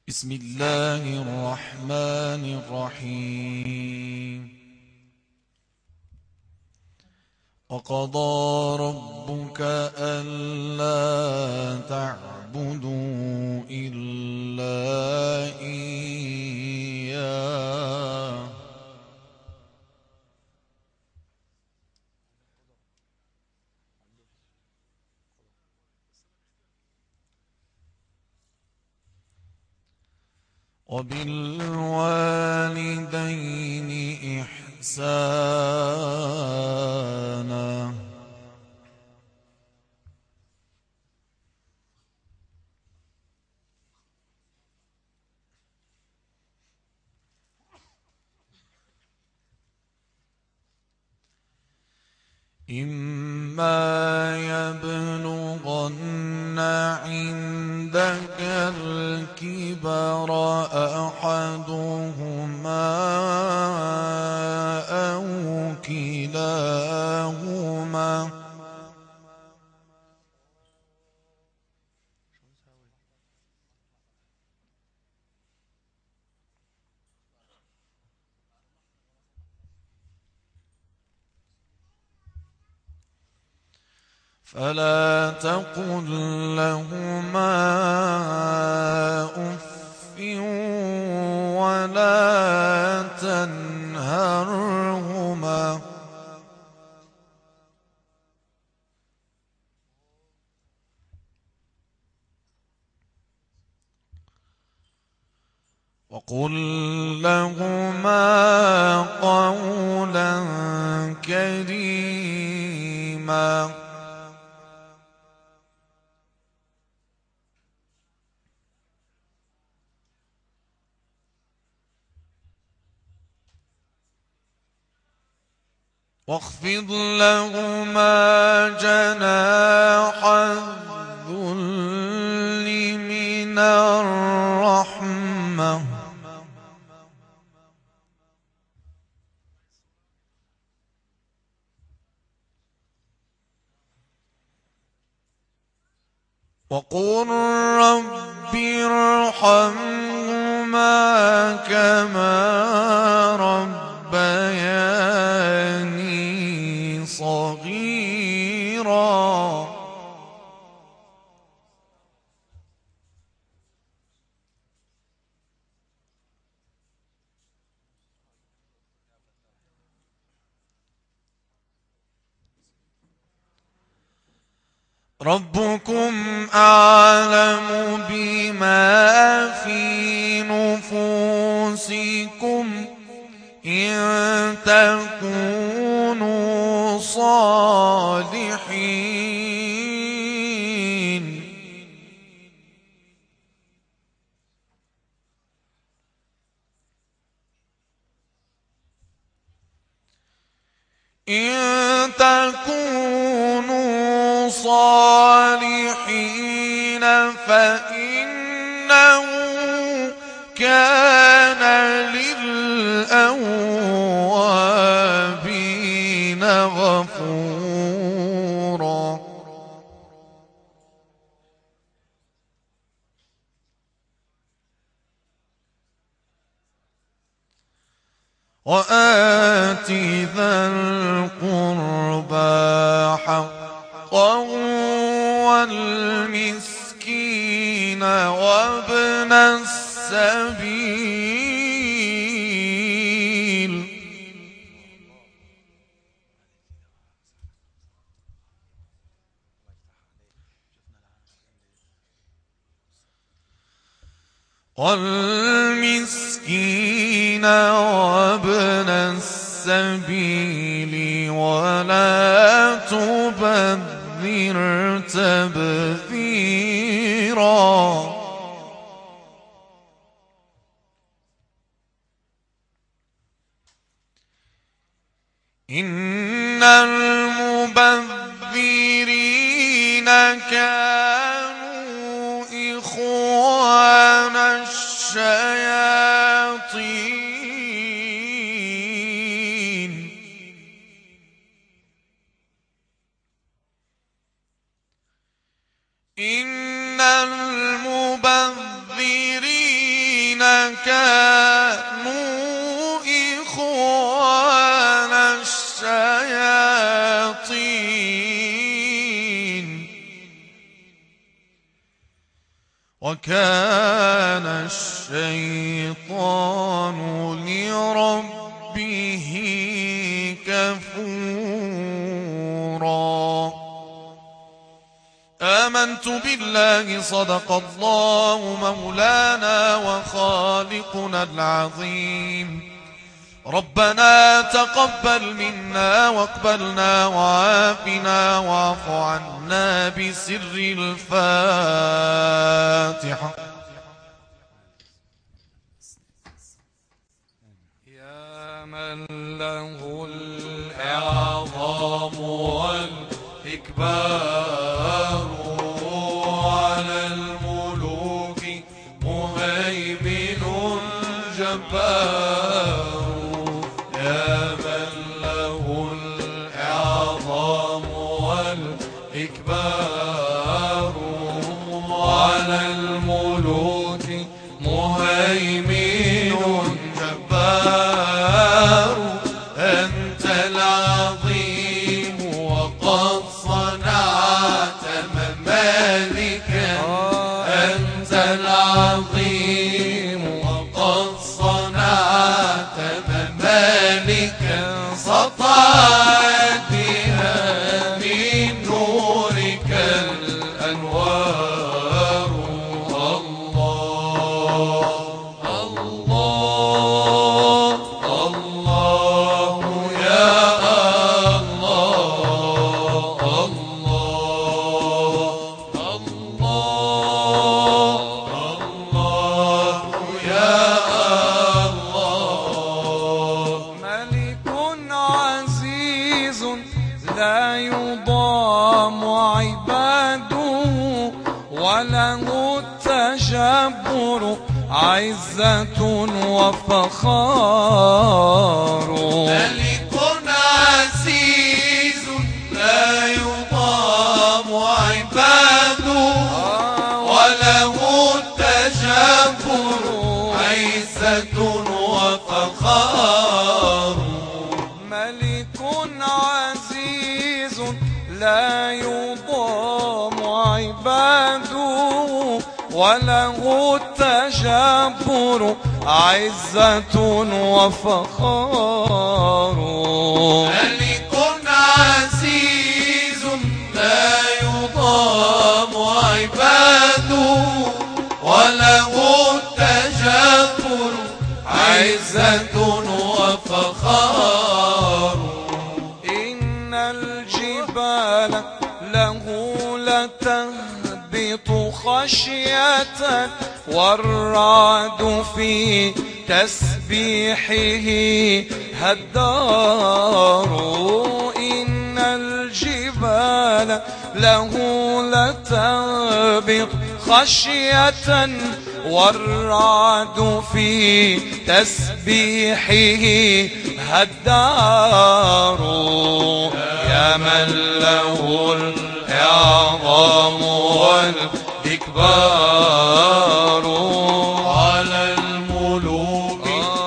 بسم الله الرحمن الرحيم. وقضى ربك ألا تعبدوا إلا إياه وبالوالدين إحسانا إما يبلغن عندك الكبر أحدهما أو كلاهما فلا تقل لهما أف ولا تنهرهما وقل لهما قولا كريما واخفض لهما جناح الذل من الرحمة وقل رب ارحمهما كما ربياني صغيرا ربكم أعلم بما في نفوسكم إن تكونوا صالحين فإنه كان للأوابين غفورا وآت ذا القربى حقه والمسكين وابن السبيل وابن السبيل ولا تبذر تبذيرا إن المبذرين كانوا إخوان الشياطين إن المبذرين وكان الشيطان لربه كفورا. آمنت بالله صدق الله مولانا وخالقنا العظيم. ربنا تقبل منا واقبلنا وعافنا واعف عنا بسر الفاتحة. يا من له الإعظام والإكبار على الملوك مهيمن جبار. يا من له الإعظام والإكبار على الملوك مهيمن جبار. أنت العظيم وقد صنعت ممالكا. أنت العظيم وقد صنعت ممالكا سطعت بها من نورك الأنوار. الله الله يا الله. الله يا الله. ملك عزيز لا يضام عباده وله التجبر عزة وفخار. ملك عزيز لا يضام عباده وله التجبر عزة وفخار. ملك عزيز لا يضام عباده وله التجبر عزة وفخار. ملك عزيز لا يضام عباده وله التجبر عزة وفخار. إن الجبال له لتهبط خشية والرعد في تسبيحه هدار. إن الجبال له لتهبط خشية والرعد في تسبيحه هدار. يا من له الإعظام والإكبار على الملوك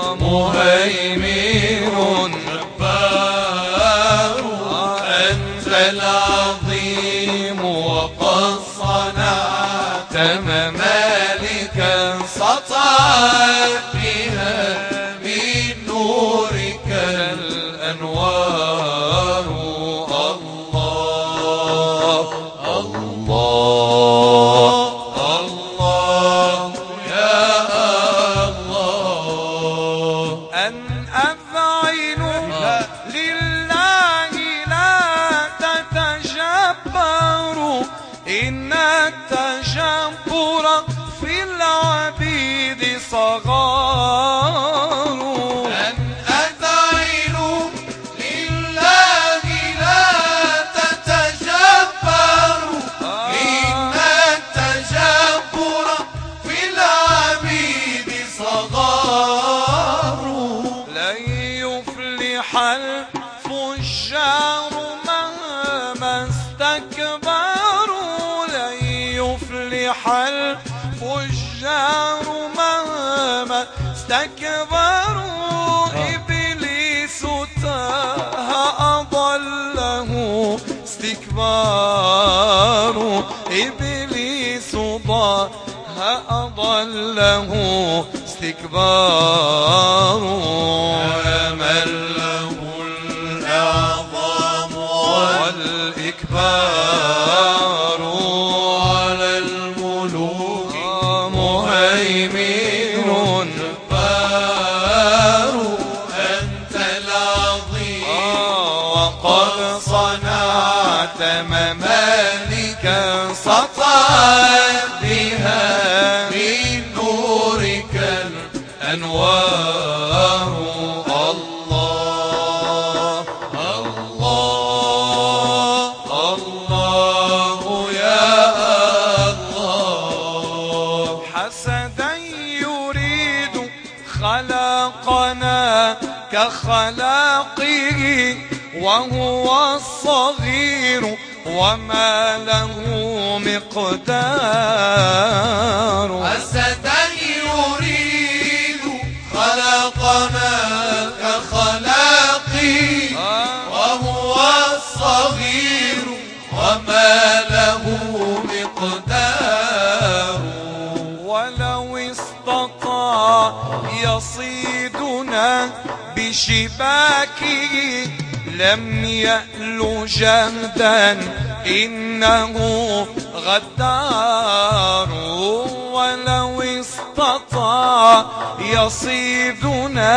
مهيمن جبار. أنت العظيم وقد صنعت ممالكا سطعت بها من نورك الأنوار. الله يا الله. أن أذعن لله لا تتجبر إن التجبر في العبيد صغار. أن أذعن لله لا تتجبر إن التجبر في العبيد صغار. لن يفلح الفجار مهما استكبروا. لن يفلح الفجار مهما استكبروا. إبليس تاه أضله استكبار. إبليس ضاع أضله استكبار أمله الأعظم والإكبار على الملوك مهيمن جبار أنت العظيم وقد صنعت ممالكا سطعت بها من نورك الأنوار الله الله الله يا الله حسدا يريد خلقنا كخلاقه وهو الصغير وما له مقدار حسدا يريد خلقنا كخلاقه وهو الصغير وما له مقدار ولو استطاع يصيدنا بشباكه لم يأل جهدا إنه غدار ولو استطاع يصيدنا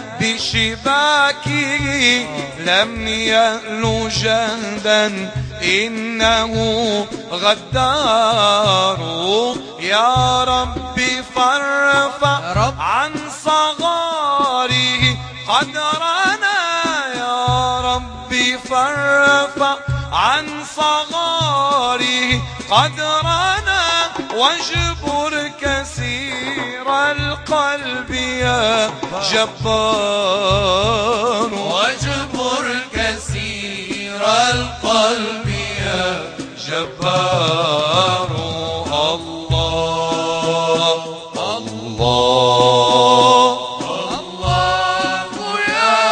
بشباكه لم يأل جهدا إنه غدار يا رب فارفع عن صغاره قدرنا يا رب فارفع عن صغاره قدرنا واجبر كسير القلب يا جبار واجبر كسير القلب يا جبار الله الله الله يا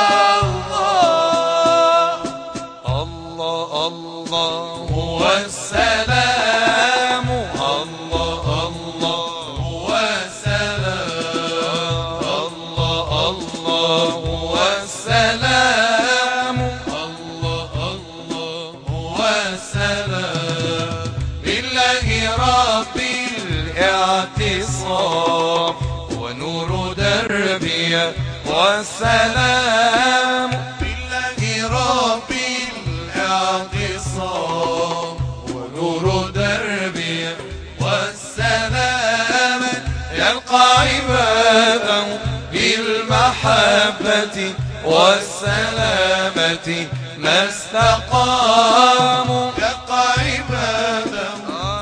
الله الله الله هو السلام الله الله هو السلام الله الله هو السلام الله الله هو السلام بالله رب الاعتصام ونور دربي والسلام بالله رب الاعتصام ونور دربي والسلام يلقى عباده بالمحبة والسلامة ما استقاموا يلقى عباده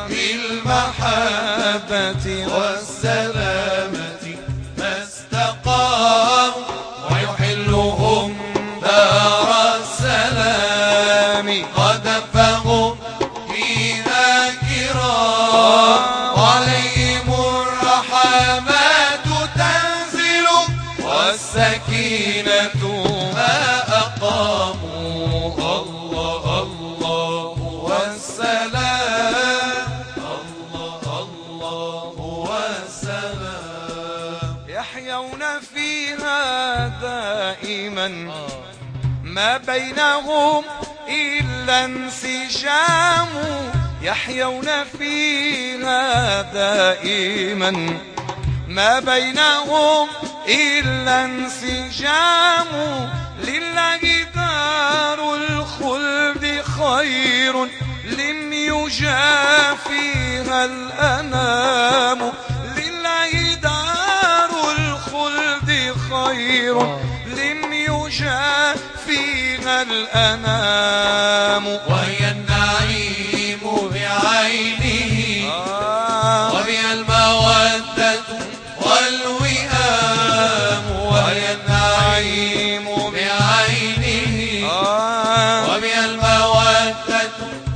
بالمحبة والسلامة ما استقاموا ويحلهم دار السلام قدفهم فيها كرام وعليهم الرحمات تنزل والسكينة ما أقاموا الله الله والسلام الله الله والسلام يحيون فيها دائما ما بينهم إلا انسجام يحيون فيها دائما ما بينهم إلا انسجام لله دار الخلد خير لم يجافيها الأنام لله دار الخلد خير لم يجافيها الأنام وهي النعيم بعينه وبها المودة والوئام وهي النعيم بعينه وبها المودة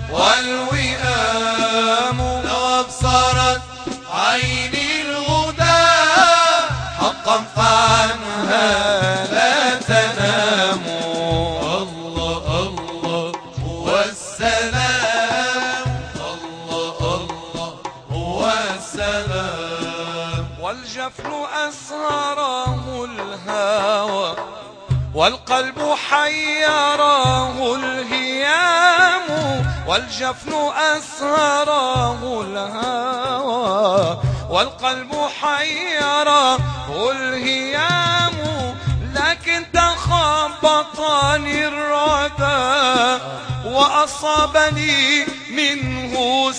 والوئام لو أبصرت عيني الهدى حقا فعنها لا تنام الله الله هو السلام الله الله هو والسلام. والجفن أسهره الهوى والقلب حيره الهيام. والجفن أسهره الهوى والقلب حيره الهيام. لكن تخبطني الردى وأصابني منه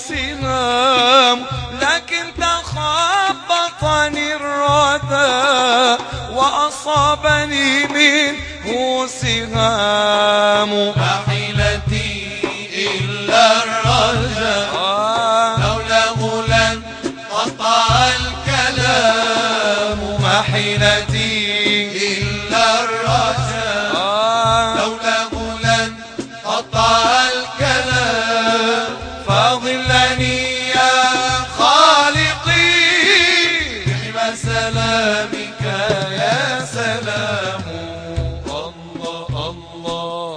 سهام. لكن تخبطني الردى وأصابني منه سهام. ما حيلتي إلا الرجاء لولاه لن قطع الكلام. ما حيلتي إلا الرجاء لولاه لن قطع الكلام. فاظلني يا خالقي بحمى سلامك يا سلام. الله الله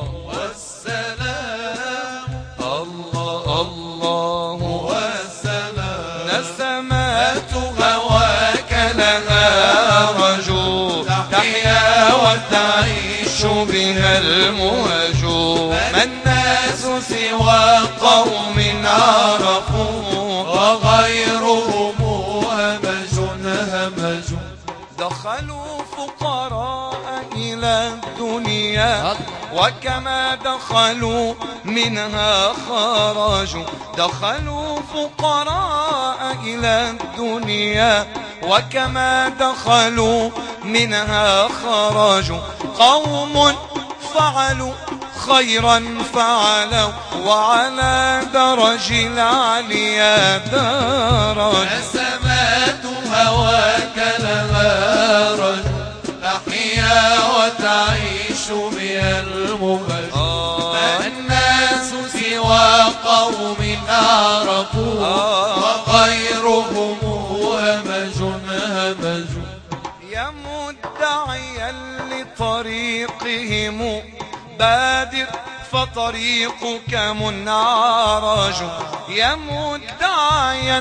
والسلام. الله الله والسلام. نسمات هواك لها رجو تحيا وتعيش بها المهجو. ما الناس سوى قوم عرفوا وغيرهم همج همج. دخلوا فقراء إلى الدنيا وكما دخلوا منها خرجوا. دخلوا فقراء إلى الدنيا وكما دخلوا منها خرجوا. قوم فعلوا خيرا فعلوا وعلى درج العليا درج. نسمات هواك لها رجل تحيا وتعيش بها المهج. ما الناس سوى قوم عرفوا وغيرهم همج همج. يا مدعيا لطريقهم بادر فطريقك منعرج. يا مدعيا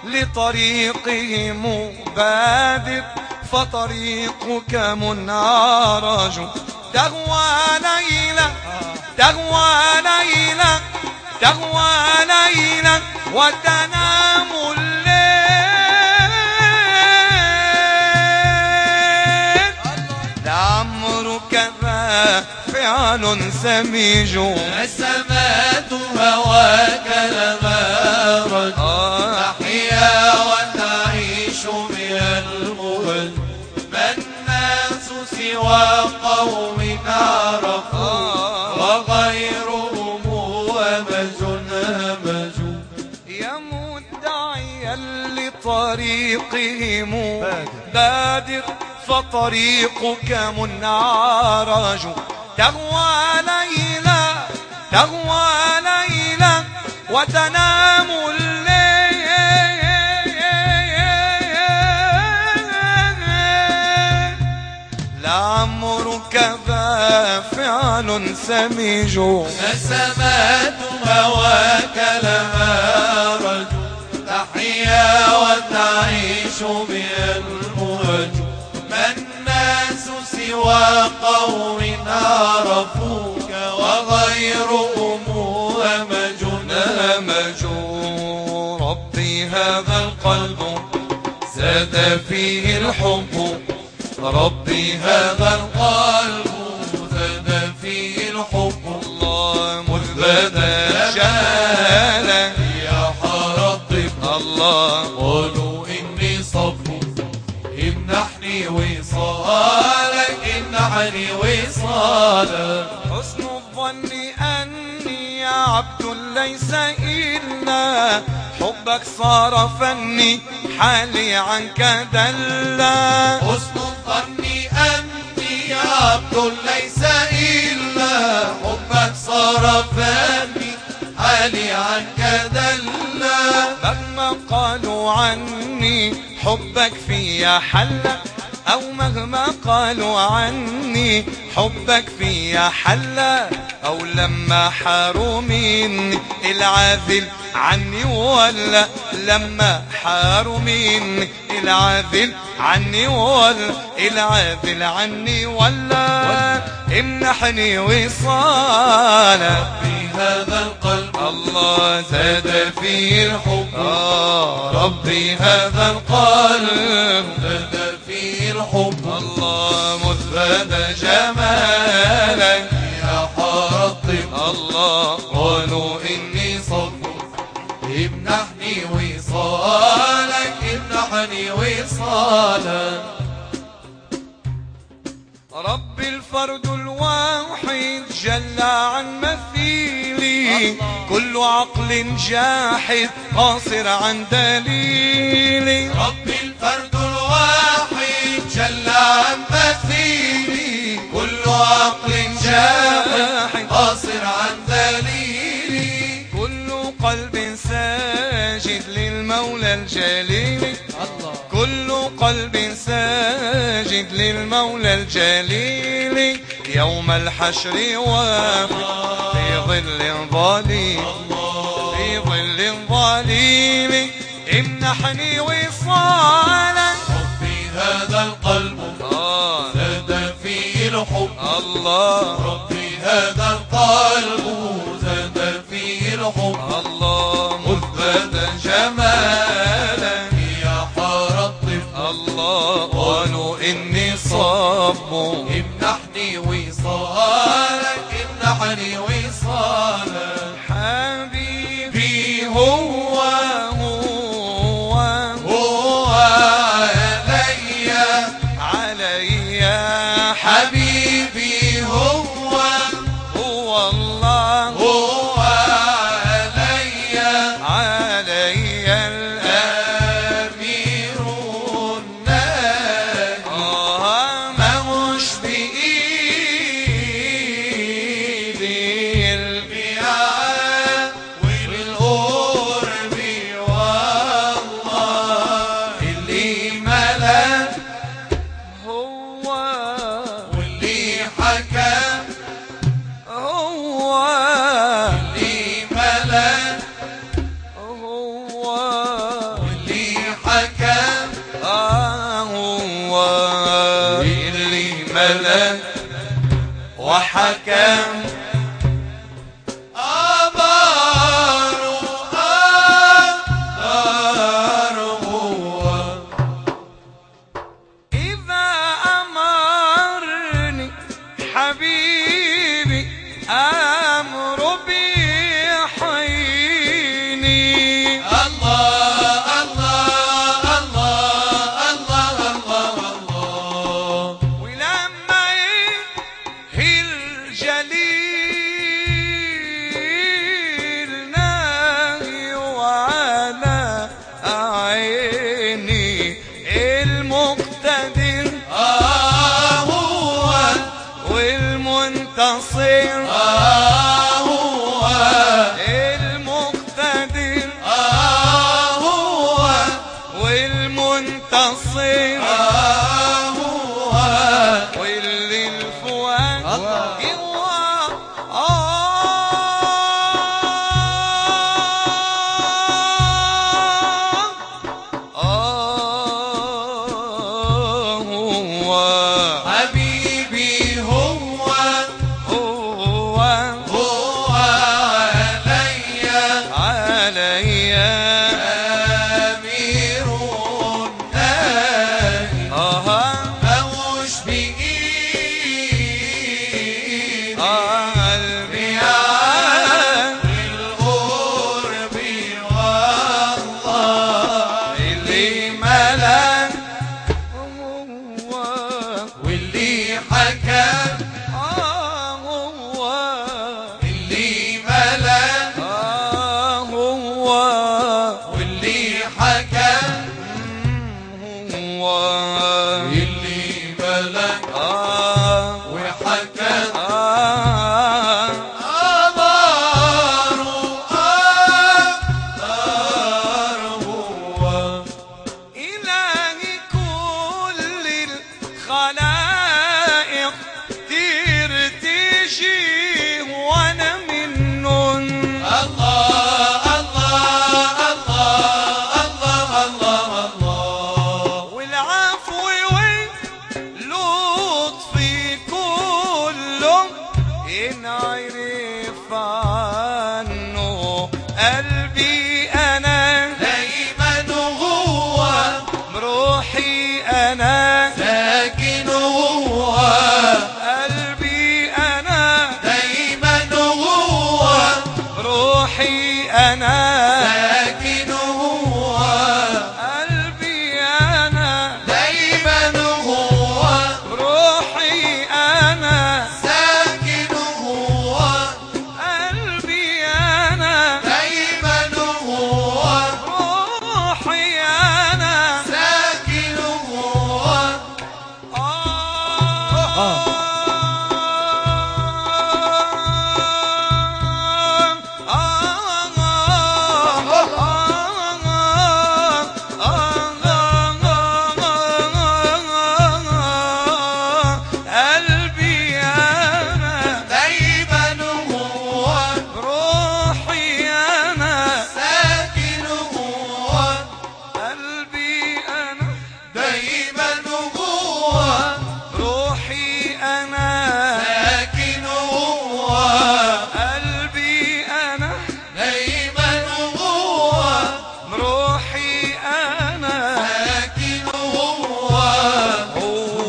لطريقهم بادر فطريقك منعرج. تغوى ليلة تغوى ليلة تغوى ليلة وتنام الليل. لعمرك ذا فعل سميج. نسمات هواك لها رجل تحيا وتعيش بها المهج. ما الناس سوى قوم عرفوا وغيرهم همج همج. يا مدعيا لطريقهم بادر فطريقك منعرج. تغوى ليلة تغوى ليلة وتنام الليل. لعمرك ذا فعل سميج. نسمات هواك لها رجل تحيا وتعيش بها المهج. ما الناس سوى قوم عرفوك وغيرهم همج همج. ربي هذا القلب زاد فيه الحب. ربي هذا القلب زاد فيه الحب. الله مذ بدا جمالا يا ربي الله. قولوا إني صبر امنحني وصالك امنحني وصالك. حسن الظن أني عبد ليس إلا حبك صرفني حالي عنك دلا. حسن الظن أني عبد ليس إلا حبك صرفني حالي عنك دلا. مهما قالوا عني حبك فيا حل أو مهما قالوا عني حبك فيا حل. أو لما حاروا مني العاذل عني ولا لما حاروا مني العاذل عني ولا امنحني وصالا. ربي هذا القلب الله زاد فيه الحب ربي هذا القلب زاد فيه الحب الله مثبت جمالك يا حار الطب الله قالوا إني صبر امنحني وصالك امنحني وصالك. ربي الفرد الواحد جل عن مثيلي كل عقل جاحد قاصر عن دليلي. ربي الفرد الواحد جل عن مثيلي كل عقل جاحد قاصر عن دليلي. كل قلب ساجد للمولى الجليل كل قلب ساجد للمولى الجليل. يوم الحشر في ظل ظليل امنحني وصالا. ربي هذا القلب زاد فيه الحب الله ربي هذا القلب زاد فيه الحب الله مثبت جمالا يا حار الطب الله قالوا إني صب امنحني وصالك امنحني وصالك. حبيبي هو علي حبيبي هو الله هو علي الأمير الناهي ماهوش بإيدي البيعة والقرب والله اللي ملك هو واللي حكى هو اللي ملك هو واللي حكى هو اللي ملك وحكم. إذا أمرني حبيبي أمر بيحييني. الله الله الله الله الله الله. ولما ينهي الجليل ناهي وعلى عيني المقتدر هو والمنتصر هو المقتدر هو والمنتصر هو واللي الفؤاد هو هو حبيبي هو هو هو علي أمير الناهي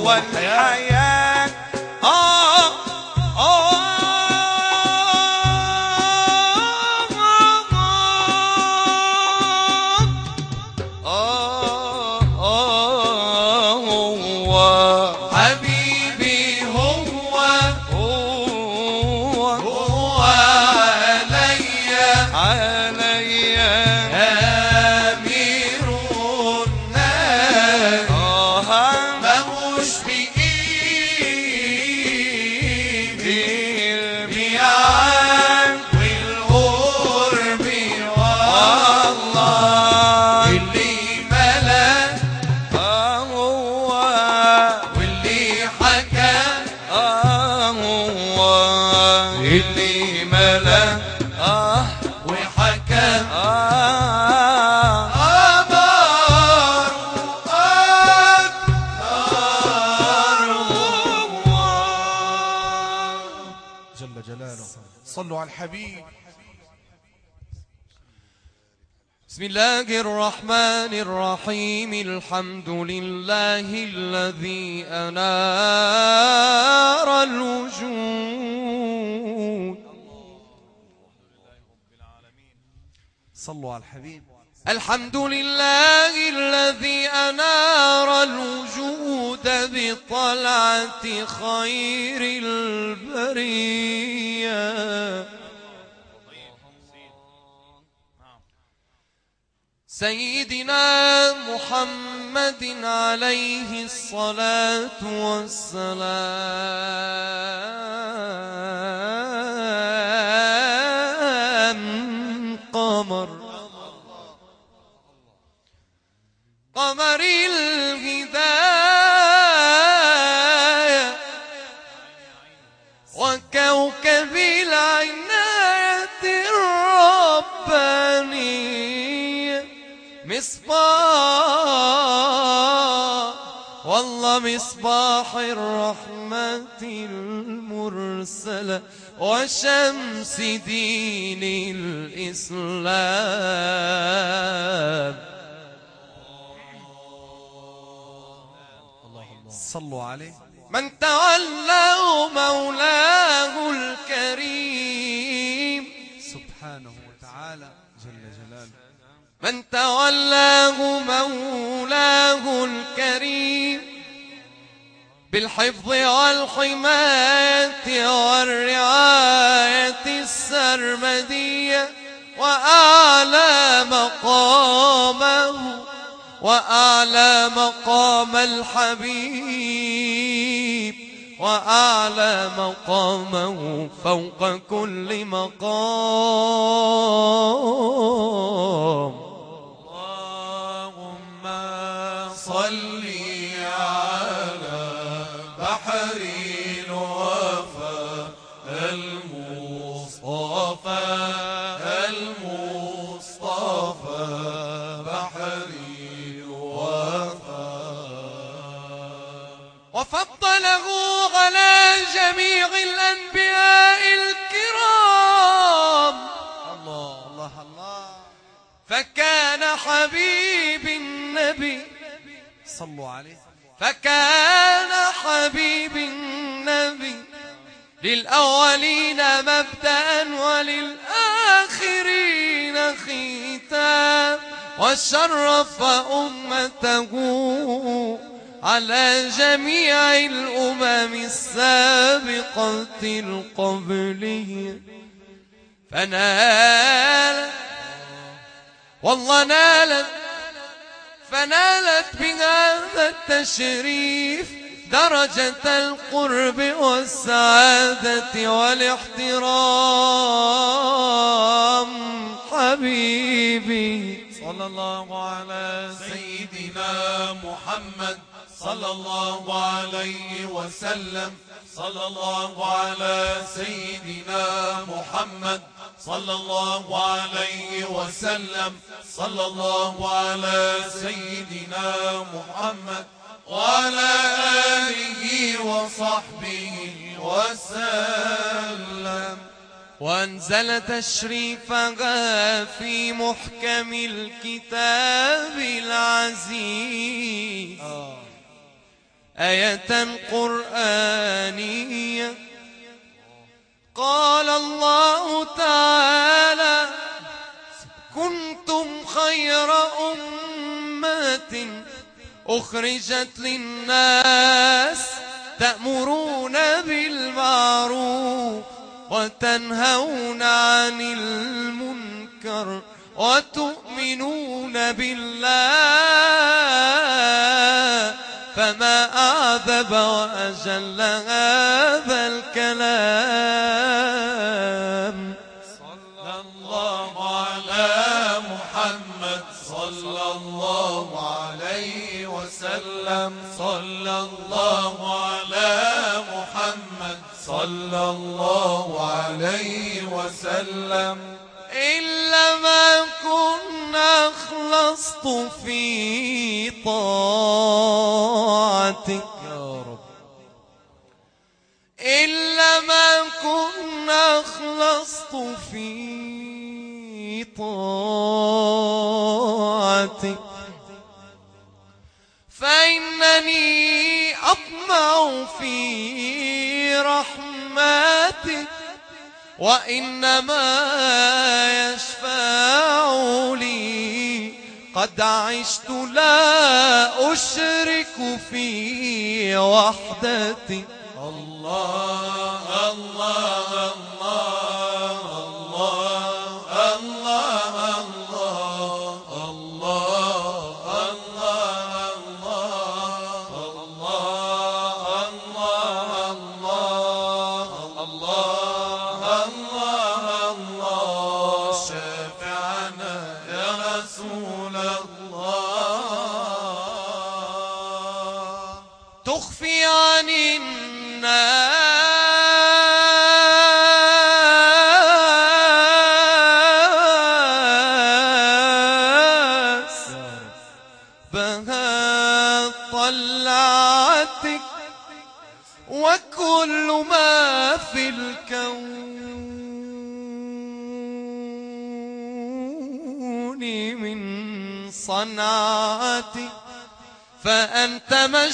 والحياة حبيبي هو علي أمير الناس ماهوش بيعان والقرب والله اللي ملا واللي حكى اللي ملا وحكى جل جلاله. صلوا على الحبيب. بسم الله الرحمن الرحيم. الحمد لله الذي أنار الوجود. صلوا على الحبيب. الحمد لله الذي أنار الوجود بطلعة خير البرية سيدنا محمد عليه الصلاة والسلام. قمر الهداية وكوكب العناية الربانية. مصباح والله مصباح الرحمة المرسلة وشمس دين الإسلام. صلوا عليه. من تولاه مولاه الكريم سبحانه وتعالى جل جلاله. من تولاه مولاه الكريم بالحفظ والحماية والرعاية السرمدية وأعلى مقام الحبيب وأعلى مقامه فوق كل مقام. اللهم صل على بحر الوفا المصطفى بحر الوفا وفضله على جميع الأنبياء الكرام. الله الله الله. فكان حبيب النبي صلوا عليه. فكان حبيب النبي للأولين مبدأ وللآخرين ختام. وشرف أمته على جميع الأمم السابقة القبلية. فنالت بهذا التشريف درجة القرب والسعادة والاحترام. حبيبي صلى الله على سيدنا محمد صلى الله عليه وسلم. صلى الله على سيدنا محمد صلى الله عليه وسلم. صلى الله على سيدنا محمد وعلى آله وصحبه وسلم. وأنزل تشريفها في محكم الكتاب العزيز آية قرآنية. قال الله تعالى: كنتم خير أمة أخرجت للناس تأمرون بالمعروف وتنهون عن المنكر وتؤمنون بالله. فما أعذب وأجل هذا الكلام. صلى الله على محمد صلى الله عليه وسلم. صلى الله على محمد صلى الله عليه وسلم. إلا ما كنا أخلصت في طاعتك يا رب، إلا ما كنا أخلصت في طاعتك، فإنني أطمع في رحمتك، وإنما يشفع لي قد عشت لا أشرك في وحدتي. الله الله الله الله الله الله تخفي عن الناس بهاء طلعتك وكل ما في الكون من صنعتك، فأنت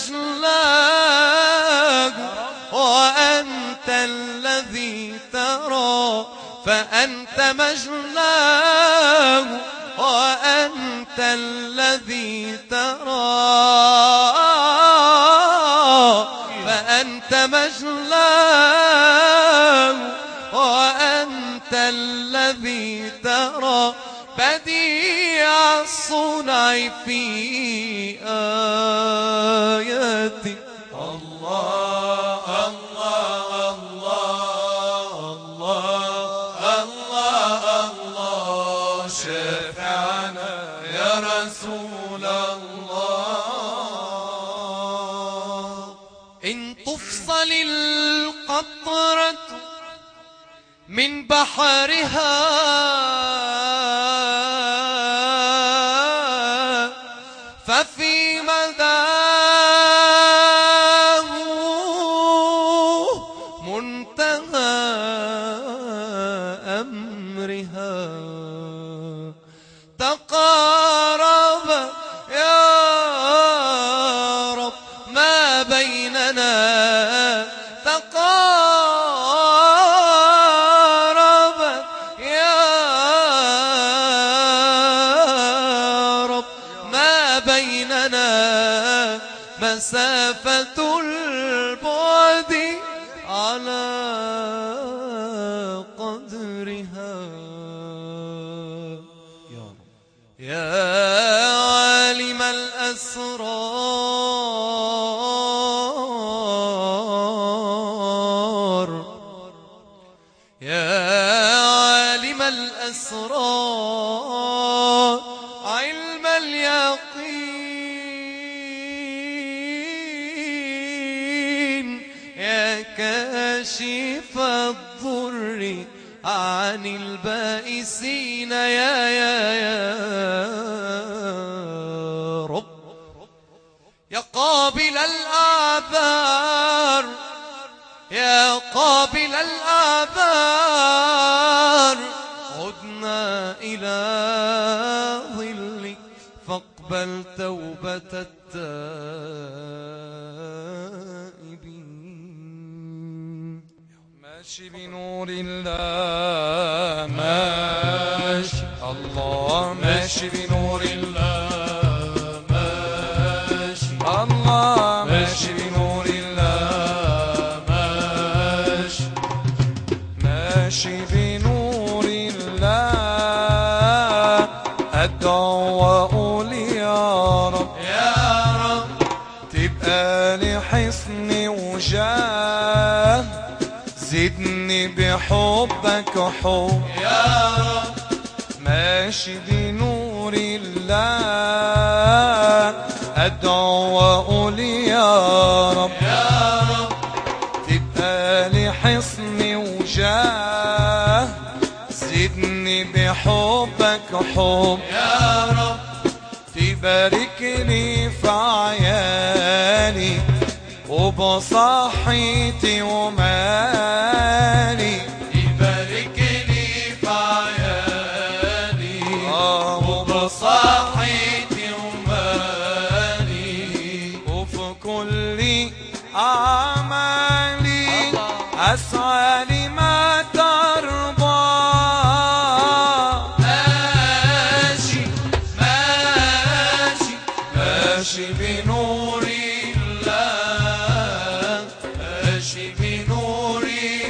مجلاه وأنت الذي ترى، فأنت مجلاه وأنت الذي ترى، فأنت مجلاه وأنت الذي ترى، بديع الصنع في آياتي. الله الله الله الله الله شفعنا يا رسول الله. إن تفصل القطرة من بحرها ففي مداه منتهى أمرها. تقارب يا رب ما بيننا، تقارب يا رب ما بيننا، مسافة البعد على قدرها. يا رب يا عالم الأسرار، يا عالم الأسرار، علم اليقين، يا كاشف الضر عن البائسين، يا رب، يا قابل الأعذار، يا قابل الأعذار، عدنا إلى ظلك فاقبل توبة التائب. ماشي بنور الله ماشي الله ماشي بنور الله ماشي الله ماشي بنور الله ماشي ماشي بنور الله أدعو وأقول يا رب تبقى لي حصن وجاه زدني بحبك حب يا رب ماشي بنور الله أدعو وأقول يا رب تبقى لي حصن وجاه زدني بحبك حب يا رب تبارك لي في عيالي وبصحتي ومالي يبارك لي في عيالي وبصحتي ومالي وفي كل أعمالي أسعى لما ترضى ماشي ماشي ماشي بنور الله ماشي بنور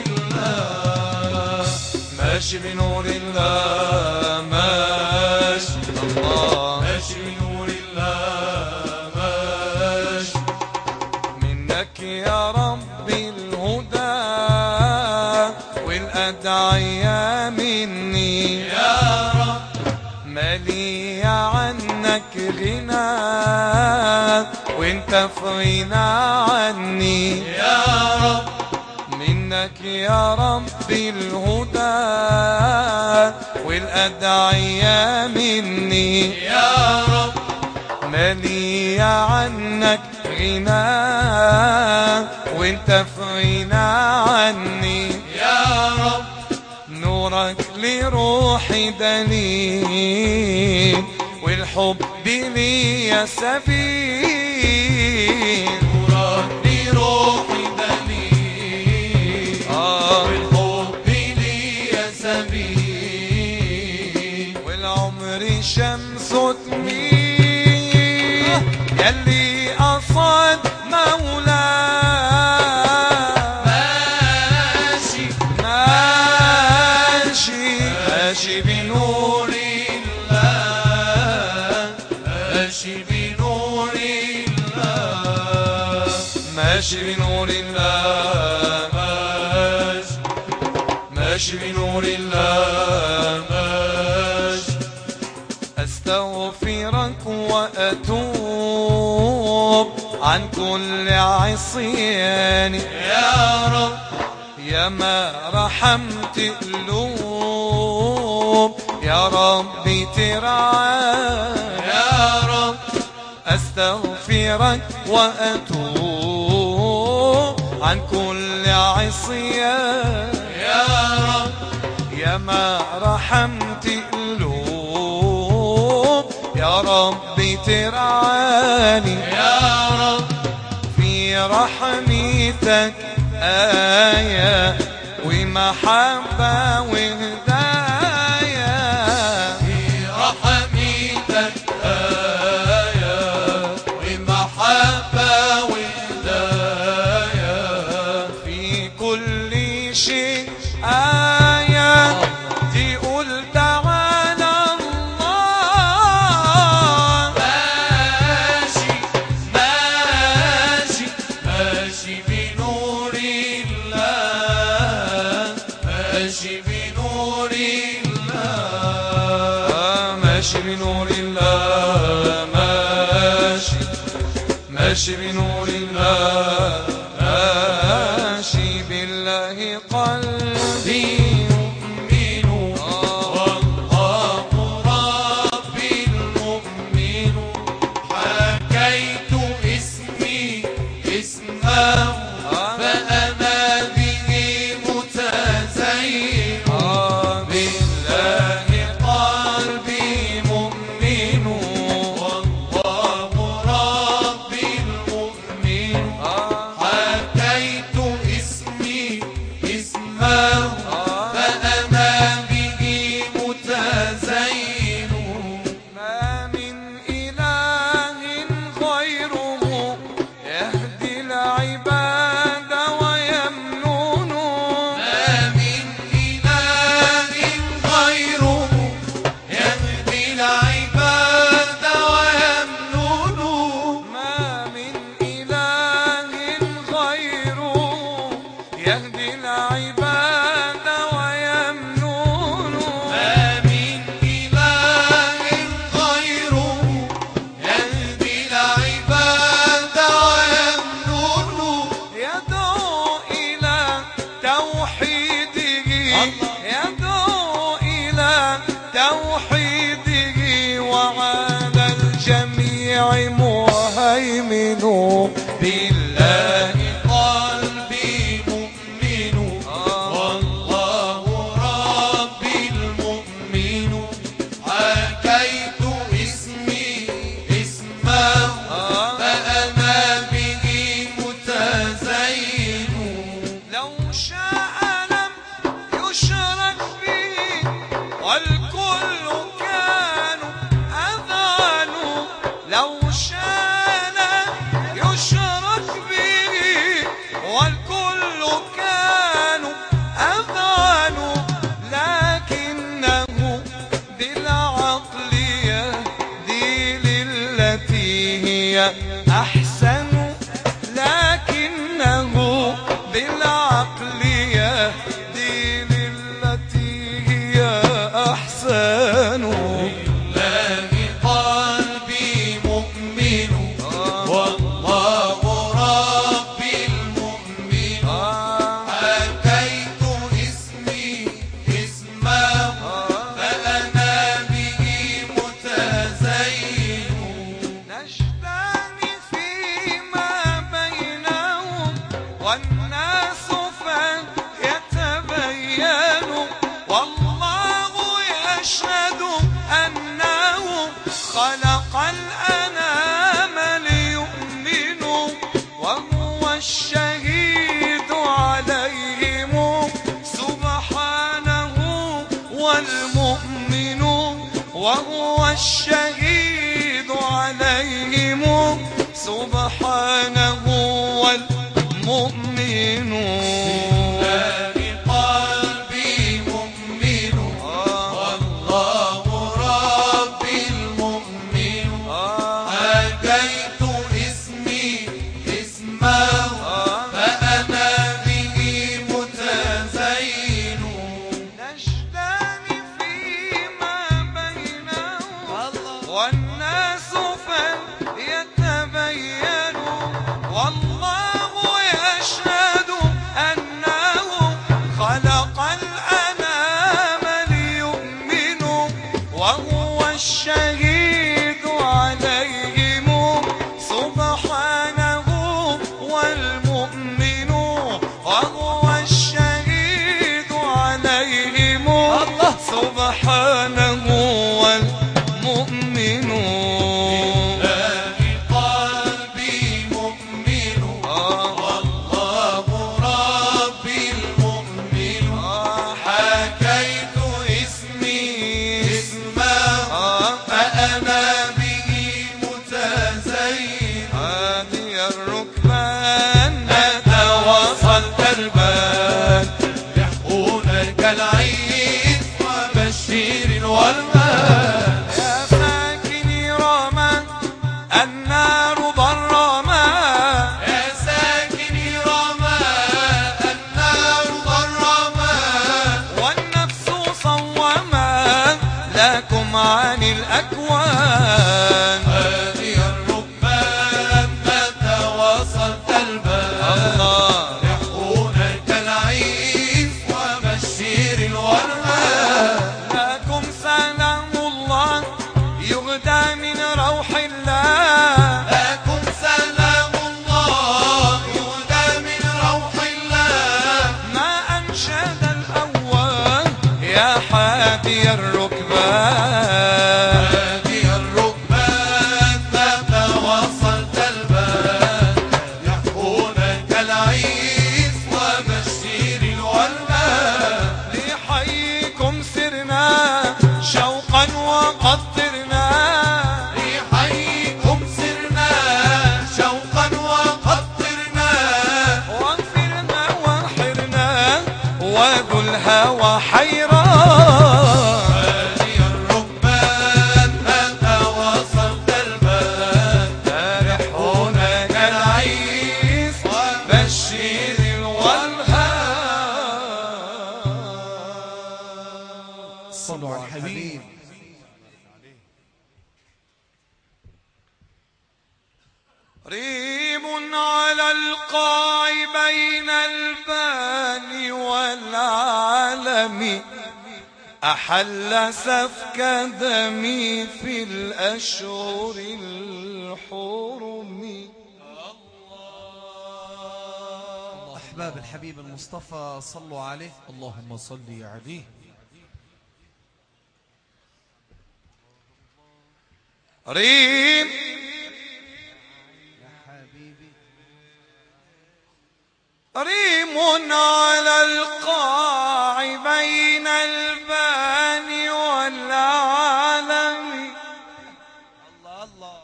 الله ماشي بنور الله ماشي الله ماشي بنور الله ماشي منك يا رب الهدى والأدعية مني يا رب مالي عنك غنى وانت في غنى عني يا رب منك يا رب الهدى والأدعية مني يا رب مالي عنك غنى وانت في غنى عني يا رب نورك لروحي دليل والحب لي سبيل نورك لروحي دليل والحب لي سبيل والعمر شمس تميل يلي قصد مولاه ماشي ماشي ماشي بنور الله ماشي بنور الله ماشي بنور الله ماشي ماشي بنور الله ماشي أستغفرك وأتوب عن كل عصيان يا رب يا ما رحمت قلوب يا ربي ترعى يا رب أستغفرك وأتوب عن كل عصيان يا رب يا ما رحمت قلوب يا ربي ترعاني يا رب في رحمتك آية ومحبة وهداية في رحمتك آية ومحبة وهداية في كل شيء آية تقول تعالى الله ماشي ماشي ماشي بنور الله ماشي بنور الله ماشي بنور الله ماشي ماشي بنور الله ماشي بالله قلبي يؤمن والله ربي المؤمن حكيت اسمي اسمه فأنا به متزين بالله قلبي مؤمن والله ربي المؤمن حكيت اسمي اسمه مؤمن بالله قلبي مؤمن والله ربي المؤمن حكيت اسمي اسمه فأنا به متزين لو شاء لم يشرك به والكل كانوا أذانوا لو شاء لم يشرك به والكل كانوا أذانوا لكنه بالعقل يهدي للتي هي أحسن لكنه بالعقل يهدي للتي هي أحسن بالله قلبي مؤمن والله ربي المؤمن حكيت اسمي اسمه فأنا به متزين نجدان فيما بينهم والناس فيتبين والله يشهد أنه خلق الأنام ليؤمنوا وهو الشهيد عليهم سبحانه والمؤمن وهو الشهيد عليهم سبحانه والمؤمن بالله قلبي مؤمن والله ربي المؤمن حكيت اسمي اسمه فأنا به متزين نجدان فيما بينهم والناس فيتبين والله يشهد أنه خلق الأنام ليؤمنوا وهو الشهيد عليهم سبحانه والمؤمن وهو الشهيد عليهم سبحانه والمؤمن بالله قلبي مؤمن والله ربي المؤمن حكيت اسمي اسمه فأنا به متزين هادي الركبان نتواصل دربان يحقونك العيد وبشير والمان يا ساكني رما النار ضرما يا ساكني رما النار ضرما والنفس صوما لكم عن الأكوان هذه الركبان نتواصل البان الله يحقونك العيد وبشير الورمان لكم سلام الله يغدى من روح الله لكم سلام الله يهدى من روح الله ما أنشد الأول يا حادي الركبان هذه الركبان تتواصل البان يحقونك العيد وبشير الورمان لحيكم سرنا شوقا وقدرنا لحيكم سرنا شوقا وقدرنا وانفرنا وحرنا وذو الهوى حيران هذه الركبان تتواصل البان يحقونك العيد بشير والهام صلوا على الحبيب. ريم على القاع بين البال والعالم أحل سفك دمي في الأشهر الحرم أحباب الحبيب المصطفى صلوا عليه. اللهم صل عليه. ريم يا حبيبي ريم على القاع بين البان والعالم، الله الله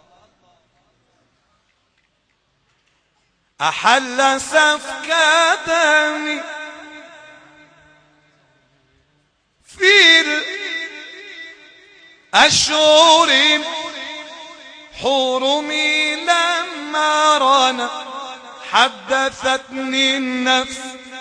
أحل سفك دمي في الأشهر حرم لما رنا، حدثتني النفس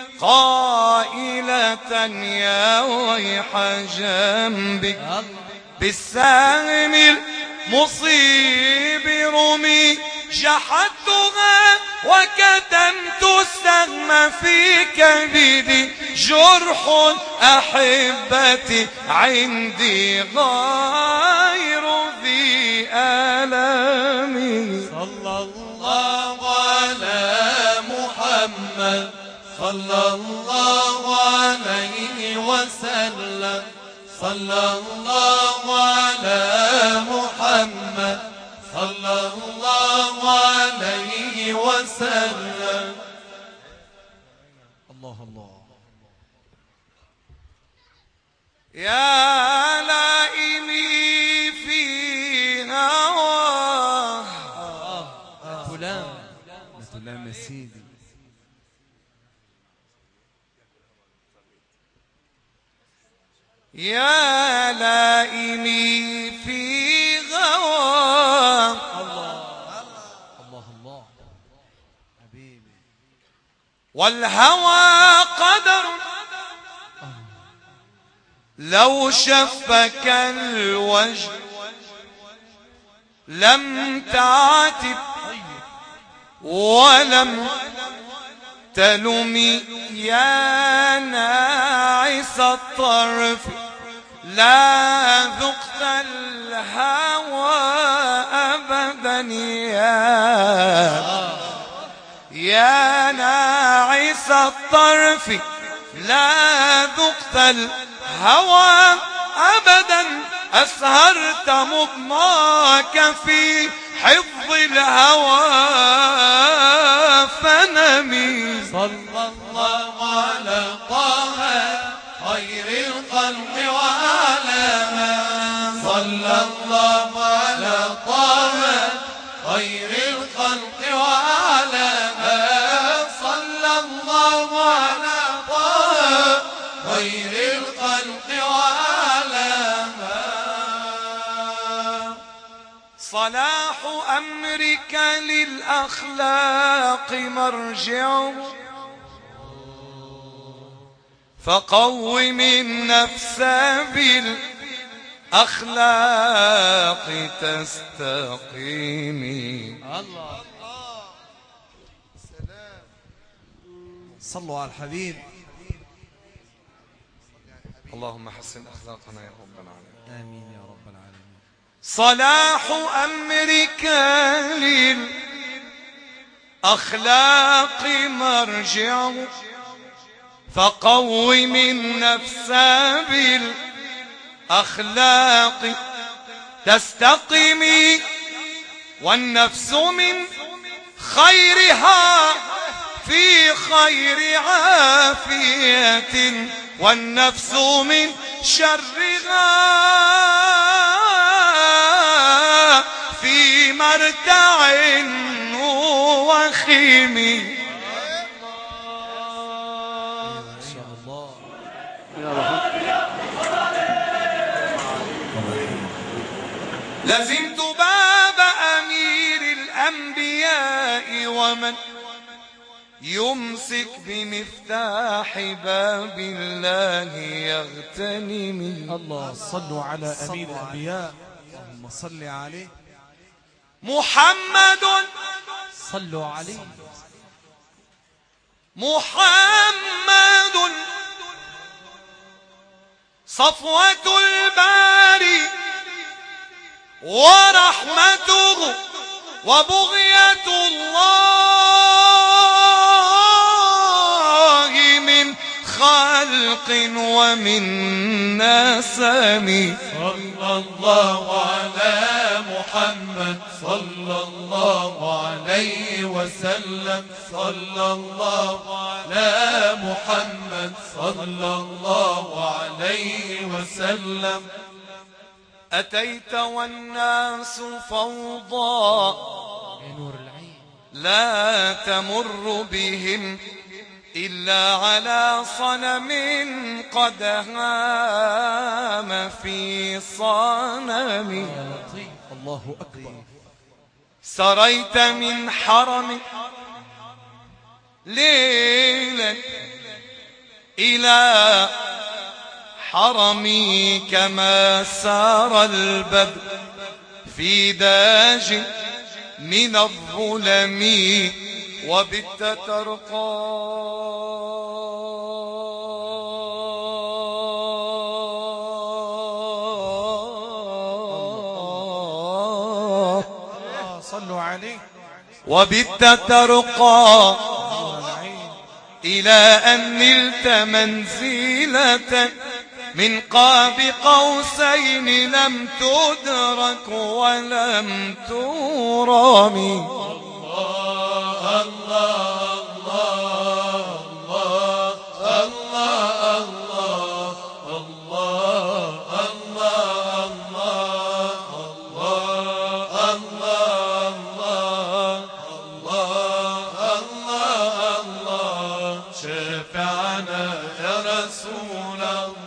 قائلة يا ويح جنبك بالسهم المصيب رمي، جحدتها وكتمت السهم في كبدي، جرح أحبتي عندي غير ذي ألمي. صلى الله على محمد صلى الله عليه وسلم، صلى الله على محمد صلى الله عليه وسلم. الله الله يا لائمي في هواه، فلان فلان سيدي. يا لائمي في غواه، الله الله حبيبي والهوى قدر لو شفك الوجه لم تعتب ولم تلمي. يا ناعس الطرف لا ذقت الهوى أبدا، يا ناعس الطرف لا ذقت الهوى أبدا، أسهرت مضناك في حفظ الهوى فنمي. صلى الله على طه خير الخلق وعلى من، صلى الله على طه خير الخلق وعلى من، صلى الله على طه خير الخلق وعلى من. صلاح أمرك للأخلاق مرجع، فقوم النفس بالأخلاق تستقيمي. الله صلوا على الحبيب. اللهم حسن أخلاقنا يا رب العالمين. آمين يا رب العالمين. صلاح أمرك للأخلاق مرجع، فقوم النفس بالأخلاق تستقيمي، والنفس من خيرها في خير عافية، والنفس من شرها في مرتع وخيم. إن شاء الله. لزمت باب أمير الأنبياء ومن يمسك بمفتاح باب الله يغتنم. الله صلوا على أمين صلوا الأنبياء. اللهم صل عليه. محمد صلوا عليه. محمد صفوة الباري ورحمته وبغية الله، خلق ومن نسم. صلى الله على محمد صلى الله عليه وسلم. صلى الله على محمد صلى الله عليه وسلم. أتيت والناس فوضى لا تمر بهم إلا على صنم قد هام في صنم. الله أكبر. سريت من حرم ليلا إلى حرمي كما سار البدر في داج من الظلم وبت ترقى. صلوا عليه. وبت ترقى إلى أن نلت منزلة من قاب قوسين لم تدرك ولم ترم. الله الله الله الله الله الله الله الله الله الله شفعنا يا رسول الله.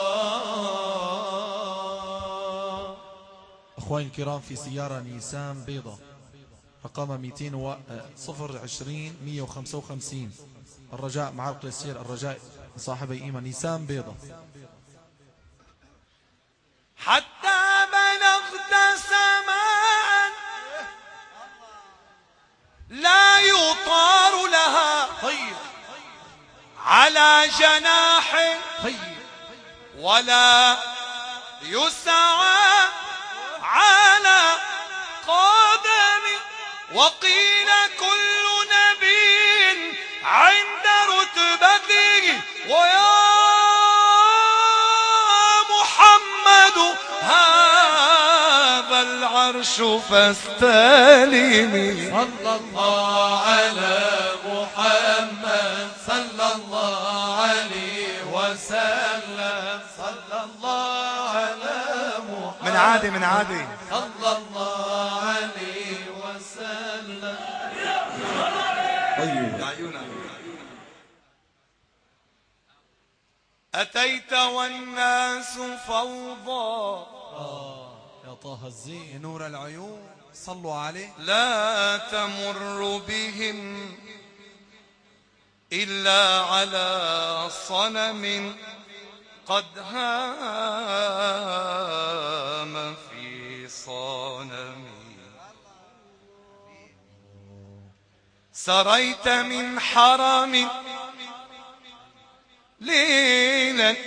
أخواني الكرام، في سيارة نيسان بيضة رقم 220 155. الرجاء معرق السير، الرجاء صاحبي إيمان، نيسان بيضة. حتى بلغت سماء لا يطار لها على جناح ولا يسعى على قدم. وقيل كل نبي عند رتبته ويا محمد هذا العرش فاستلمي. صلى الله على محمد صلى الله عليه وسلم. صلى الله على محمد من عادي صلى الله عليه وسلم. أتيت والناس فوضى يا طه الزين نور العيون، صلوا عليه. لا تمر بهم إلا على صنم قد هام في صنم. سريت من حرم ليلا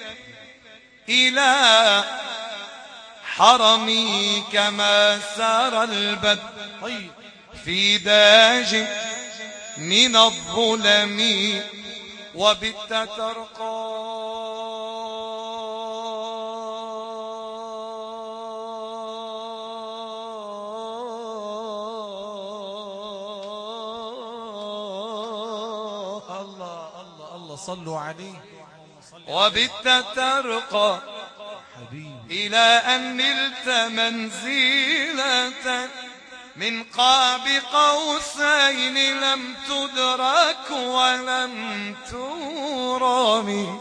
إلى حرمي كما سار البدر في داج من الظلم وبت ترقى. صلوا عليه. وبت ترقى حبيبي إلى أن نلت منزلة من قاب قوسين لم تدرك ولم ترم.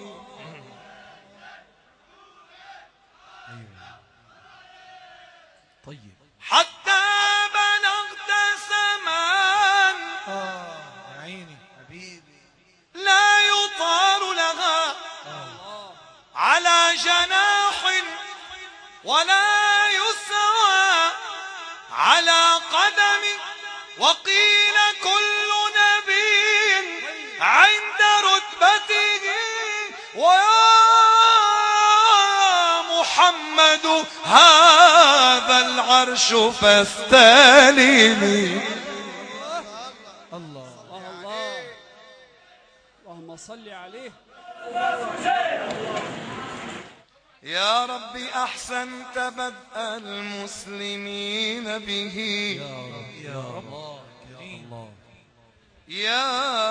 طيب. حتى بلغت سمان يا عيني حبيبي لا يطار لها على جناح ولا يسوى على قدم. وقيل كل نبي عند رتبته ويا محمد هذا العرش فاستلمي. الله الله اللهم صل عليه. يا ربي أحسنت بدء المسلمين به يا رب كريم يا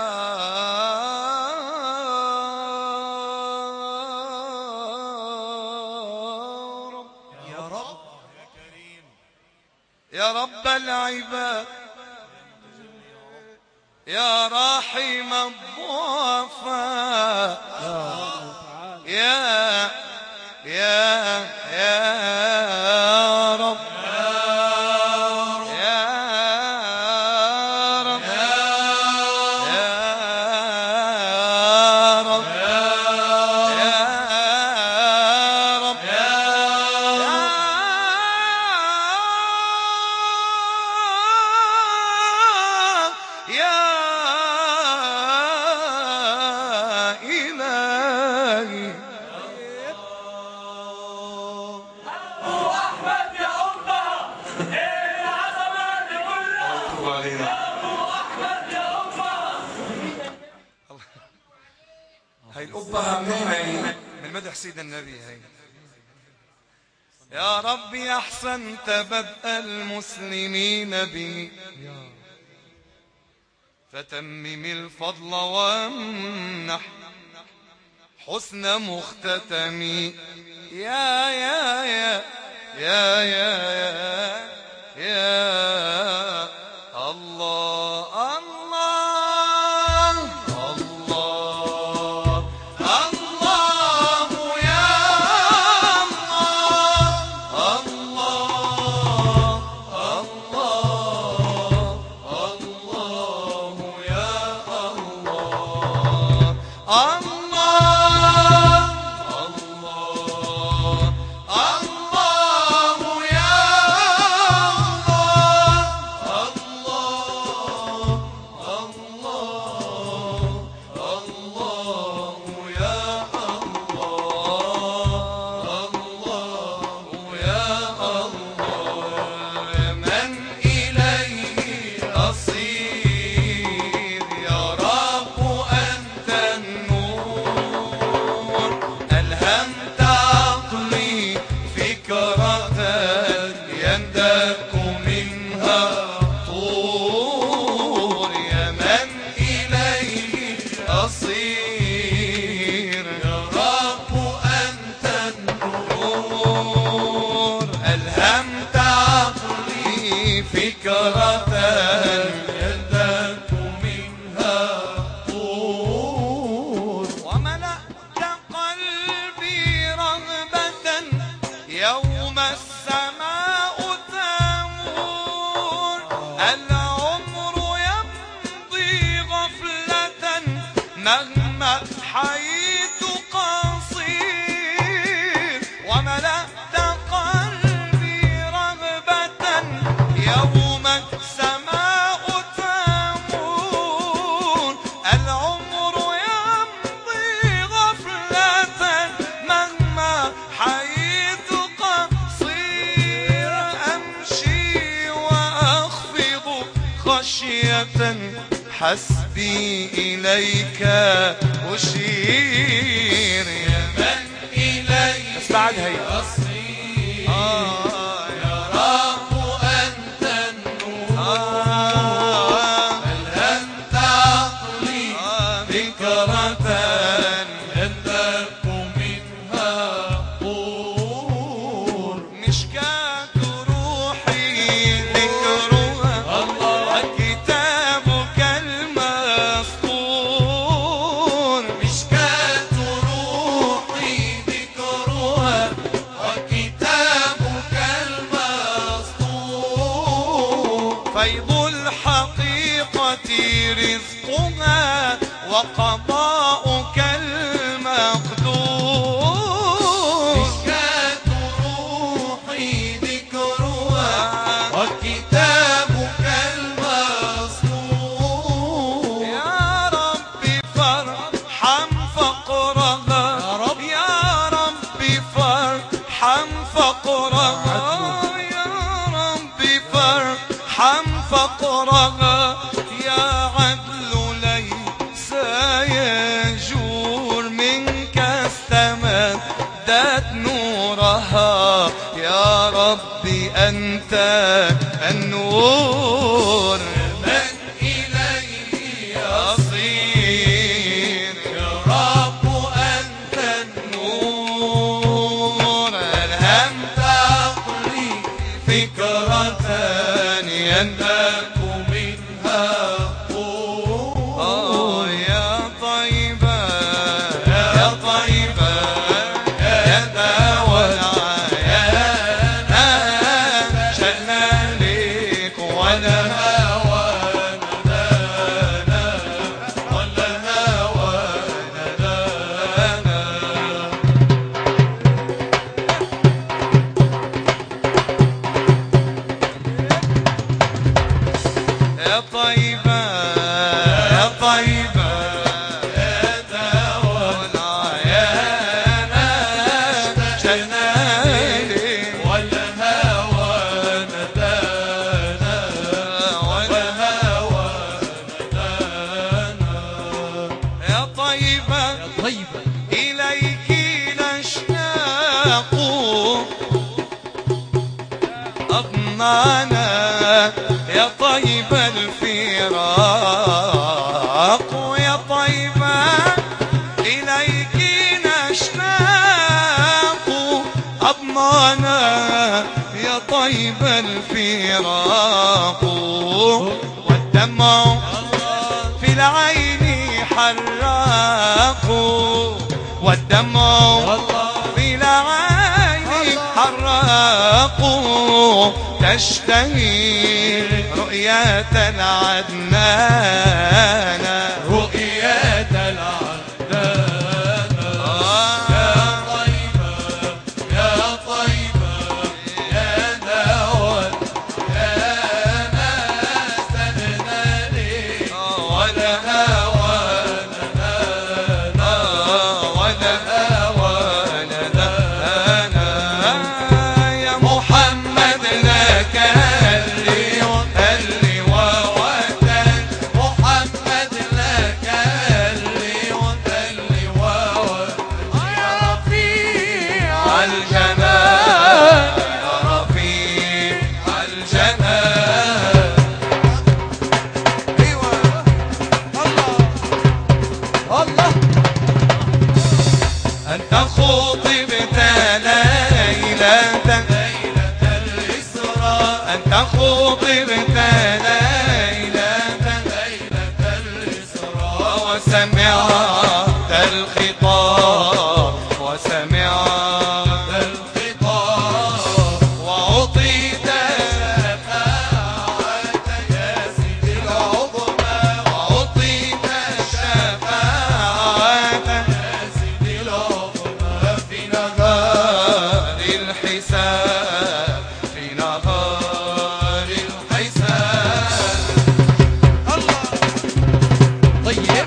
رب يا رب يا رب العباد يا راحم الضعفاء يا رب هاي القبة من مدح سيدنا النبي. هاي يا ربي أحسنت بدء المسلمين به فتمم الفضل وامنح حسن مختتمي يا يا يا يا يا يا, يا الله الله الله الله يا الله الله الله الله يا الله يوم السماء تمور العمر يمضي غفلة مهما حييت قصير وملأت قلبي رغبة يوم السماء تمور العمر يمضي غفلة مهما حييت خشية حسبي إليك أشير يا من إليك بس بعد هي أصير يا رب أنت النور ألهمت عقلي فكرة يندك منها طور مشكاة روحي ذكرها كتابك المسطور مشكاة روحي ذكرها وكتابك المسطور فيض الحقيقة رزقها وقضاؤك المقدور مشكاة روحي ذكرها وكتابك المسطور يا ربي فارحم فقرها يا ربي فارحم فقرها يا ربي فارحم فقرها يا عدل ليس طيبة يا طيبة يا دواء العيان جناني والهوى ندانا والهوى ندانا يا طيبة طيبة إليك نشتاق أضنانا يا طيب الفراق يا طيبة إليك نشتاق أضنانا يا طيب الفراق والدمع في العين حراق والدمع في العين حراق تشتهي رؤية العدنان رؤية العدنان يا طيبة يا طيبة يا دواء يا ناس تنادي والهوى ندانا والهوى ندانا يا محمد لك اللي ووتن محمد لك اللي ووتن يا رفيع الجنان يا رفيع الجنان ايوه الله أنت خطبت ليلة الإسراء أنت خطبت ليلة الإسراء وسمعت الخطاب وسمعت الخطاب وعطيت شفاعة يا سيدي العظمى وعطيت الشفاعة يا سيدي العظمى في نهار نهار الحساب في نهار الحساب طيب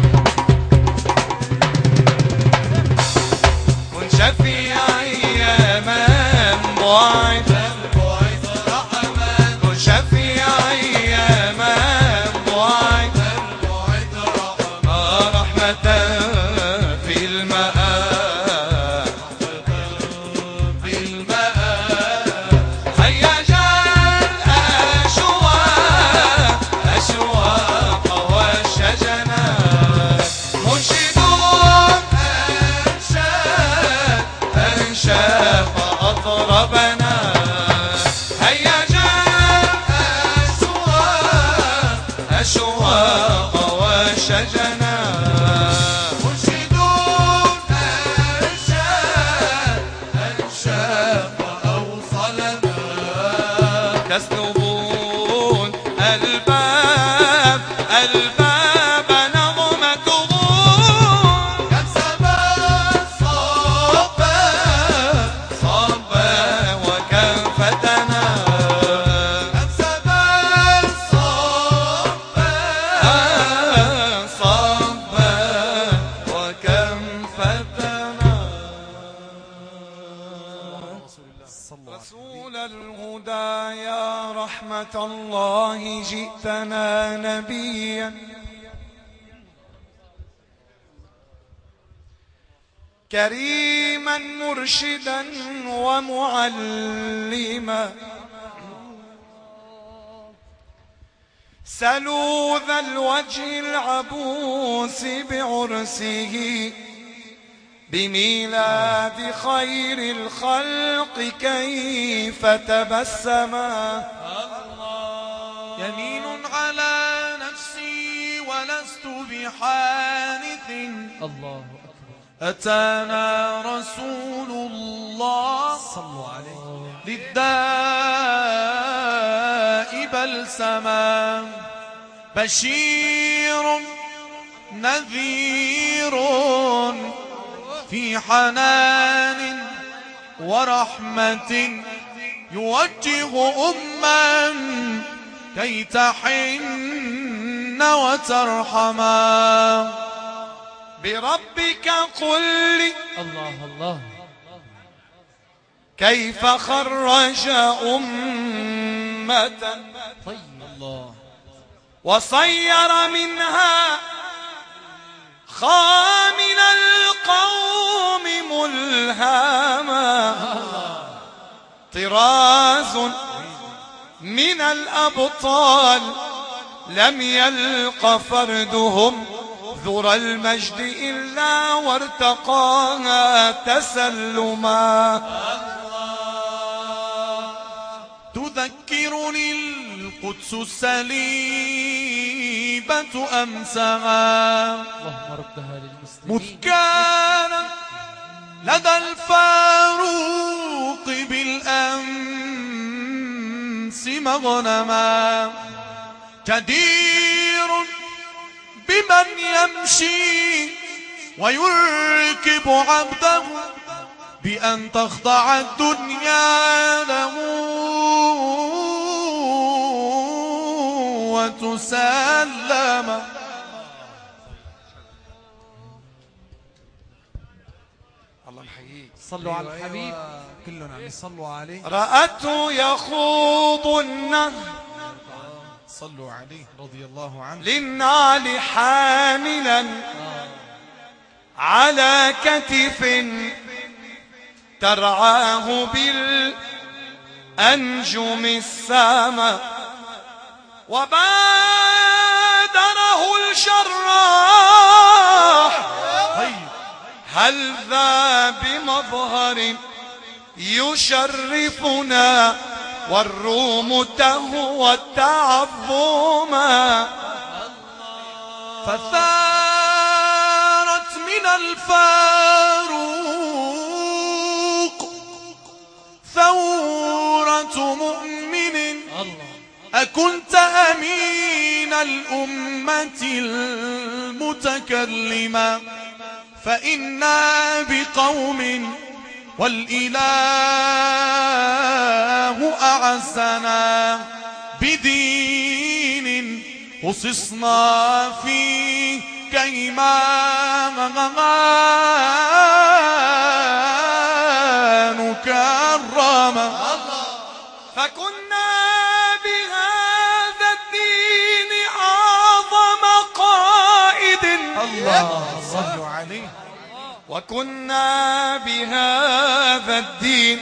كن شفيعي يا من بعد البعيد رحمن كن شفيعي يا من بعد البعيد رحمن رحمة في المآب في المآب هيا جاء الأشواق أشواق والشجنات منشدون أنشاد فأطربنا هيا جاء أشواق والشجنات مرشدون أنشاد وأوصلنا تسلبون الباب نظمته كم سما صبا صبا وكم فتنا كم سما صبا صبا وكم فتنا رسول الهدى يا رحمة الله جئتنا نبيا كريما مرشدا ومعلما سلوذ الوجه العبوس بعرسه بميلاد خير الخلق كيف تبسما يمين على نفسي ولست بحانث الله أكبر أتانا رسول الله صلوا عليه للداء بلسما بشير نذير في حنان ورحمة يوجه أما كي تحن وترحما. بربك قل لي الله الله كيف خرج أمة طيب الله وصير منها خامل القوم ملهما. طراز من الأبطال لم يلق فردهم ذرى المجد إلا وارتقاها تسلما. تذكرني القدس السليبة أمسها اللهم ردها للمسلمين. مذ كانت لدى الفاروق بالأمس مغنما. جدير بمن يمشي ويركب عبده بأن تخضع الدنيا له وتسلم. الله يحييك. صلوا على الحبيب. كلنا عم يصلوا عليه. رأته يخوض النهر صلوا عليه رضي الله عنه. للنعل حاملا على كتف ترعاه بالأنجم السامة. وبادره الشراح هل ذا بمظهر يشرفنا والروم تهوى التعظما. فثارت من الفاروق ثورة مؤمن أكنت أمين الأمة المتكلمة. فإنا بقوم والإله أعزنا بدين خصصنا فيه كيما نكرم. فكنا بهذا الدين أعظم قائد. الله صلوا عليه. وكنا بهذا الدين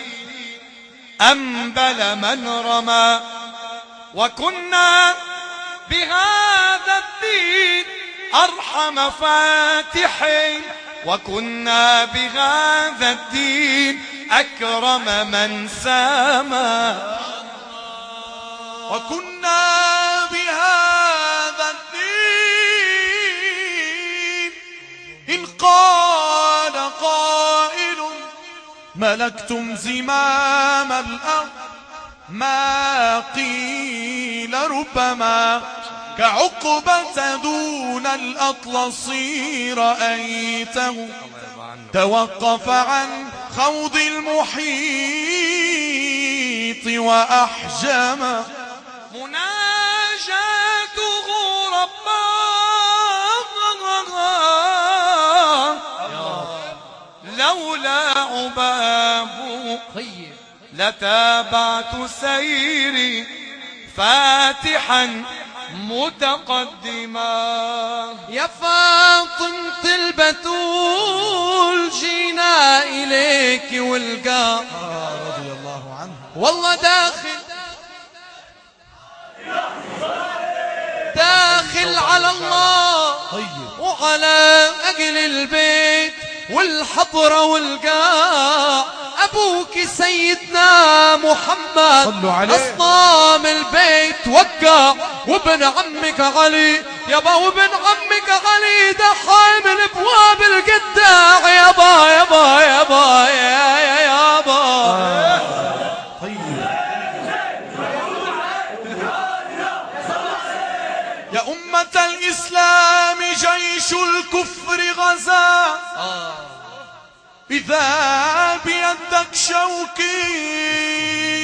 أنبل من رمى. وكنا بهذا الدين أرحم فاتحين. وكنا بهذا الدين أكرم من سامى. وكنا بهذا الدين إن قال قائل ملكتم زمام الأرض ما قيل ربما كعقبة دون الأطلس رأيته توقف عن خوض المحيط وأحجم. مناجاته رباه لولا عبابه طيب لتابعت سيري فاتحا متقدما. يا فاطمة البتول جينا إليك والقى رضي الله عنه. والله داخل على الله طيب وعلى أهل البيت والحضرة والقاع. أبوك سيدنا محمد صلوا عليه. أصنام البيت وقع وابن عمك علي يابا وابن عمك علي ده حامل ابواب القداع يابا يابا يابا يابا. طيب يا أمة الإسلام جيش الكفر غزا إذا بيدك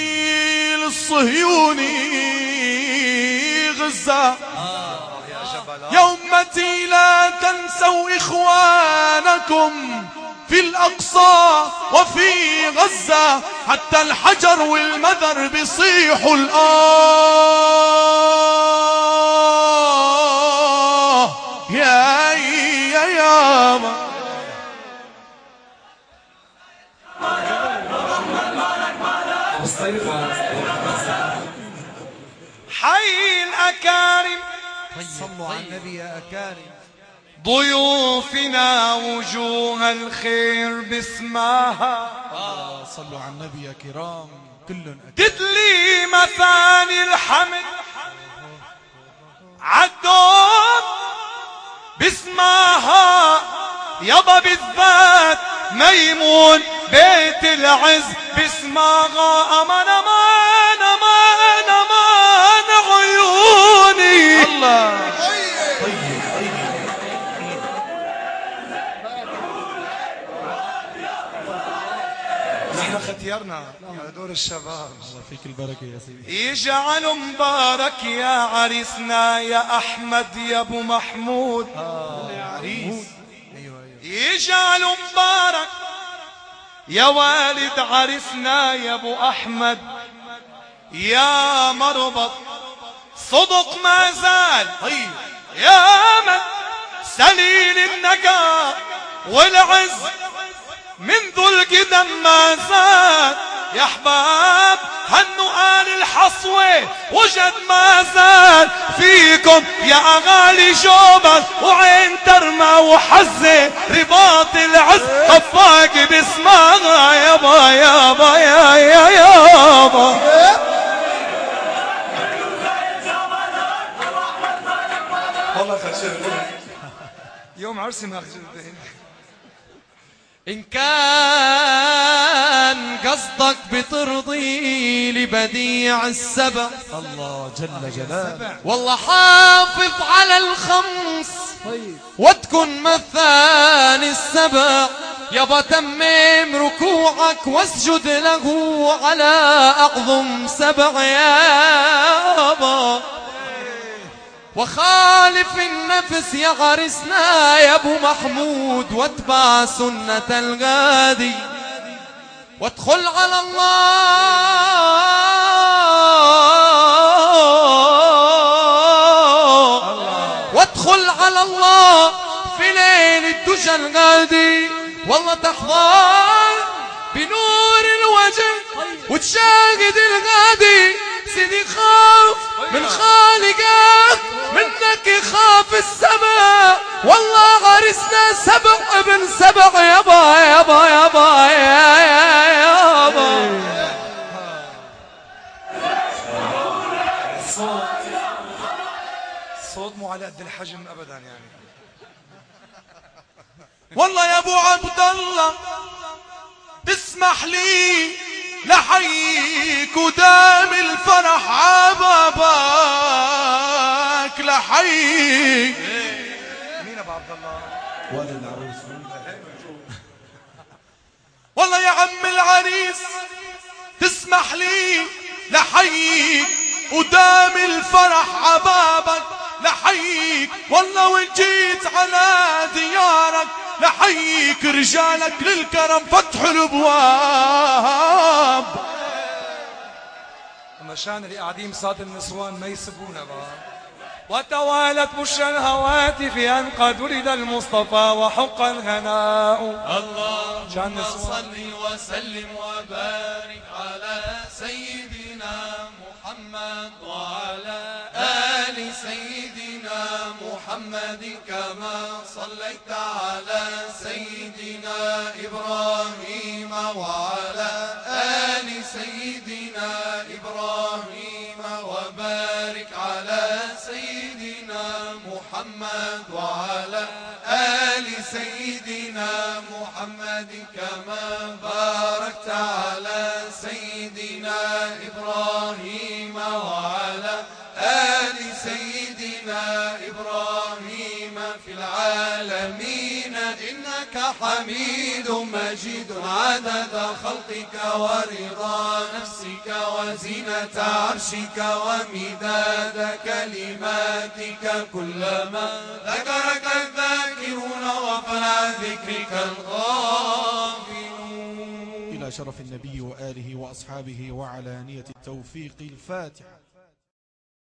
شوكي للصهيوني غزة. يا أمتي لا تنسوا إخوانكم في الأقصى وفي غزة، حتى الحجر والمذر بيصيحوا يا حي الأكارم صلوا على النبي يا أكارم. ضيوفنا وجوه الخير باسمها، صلوا على النبي يا كرام كلهم. تدلي مثاني الحمد عالدور باسمها، يابا بالذات ميمون بيت العز باسمها. امان امان امان امان عيوني الله نحن ختيرنا على دور الشباب. الله فيك البركة يا سيدي. يجعل مبارك يا عريسنا يا أحمد يا أبو محمود. يا عريس. يجعل مبارك يا والد عريسنا يا أبو أحمد يا مربط صدق ما زال يا من سليل النقاء والعز منذ القدم ما زال. يا احباب هنوا آل الحصوة وجد ما زال فيكم يا اغالي جوبل وعين ترمى وحزة رباط العز خفاق باسمها. يابا يابا يا يابا والله خشبتين يوم عرسي ما خشبتين. إن كان قصدك بترضي لبديع السبع، الله جل جلاله والله حافظ على الخمس وتكن مثاني السبع. يابا تمم ركوعك واسجد له على أعظم سبع يابا، وخالف النفس يا عرسنا يا ابو محمود واتبع سنة الغادي، وادخل على الله وادخل على الله في ليل الدجى الغادي. والله تحظى بنور الوجه وتشاهد الغادي. سيدي خاف من خالقك منك يخاف السماء. والله عرسنا سبع ابن سبع يابا يابا يابا يابا. صوت مو على قد الحجم ابدا يعني. والله يا ابو عبد الله تسمح لي لحيك ودام الفرح عبابك لحيك. مين ابو عبد الله؟ والد العروس. والله يا عم العريس تسمح لي لحيك ودام الفرح عبابك لحيك. والله وان جيت على ديارك لحيك رجالك للكرم فتحوا الابواب. مشان اللي قاعدين بصاد النسوان ما يسبونا بقى. وتوالت بشرى الهواتف أن قد ولد المصطفى وحق الهناء. اللهم صل وسلم وبارك على سيدنا محمد وعلى آل سيدنا محمد كما صليت على سيدنا إبراهيم وعلى آل سيدنا إبراهيم وبارك على سيدنا محمد وعلى آل سيدنا محمد كما باركت على سيدنا إبراهيم وعلى آل سيدنا إبراهيم في العالمين إنك حميد مجيد عدد خلقك ورضا نفسك وزينة عرشك ومداد كلماتك كلما ذكرك الذاكرون وغفل عن ذكرك الغافلون. إلى شرف النبي وآله وأصحابه وعلانية التوفيق. الفاتحة.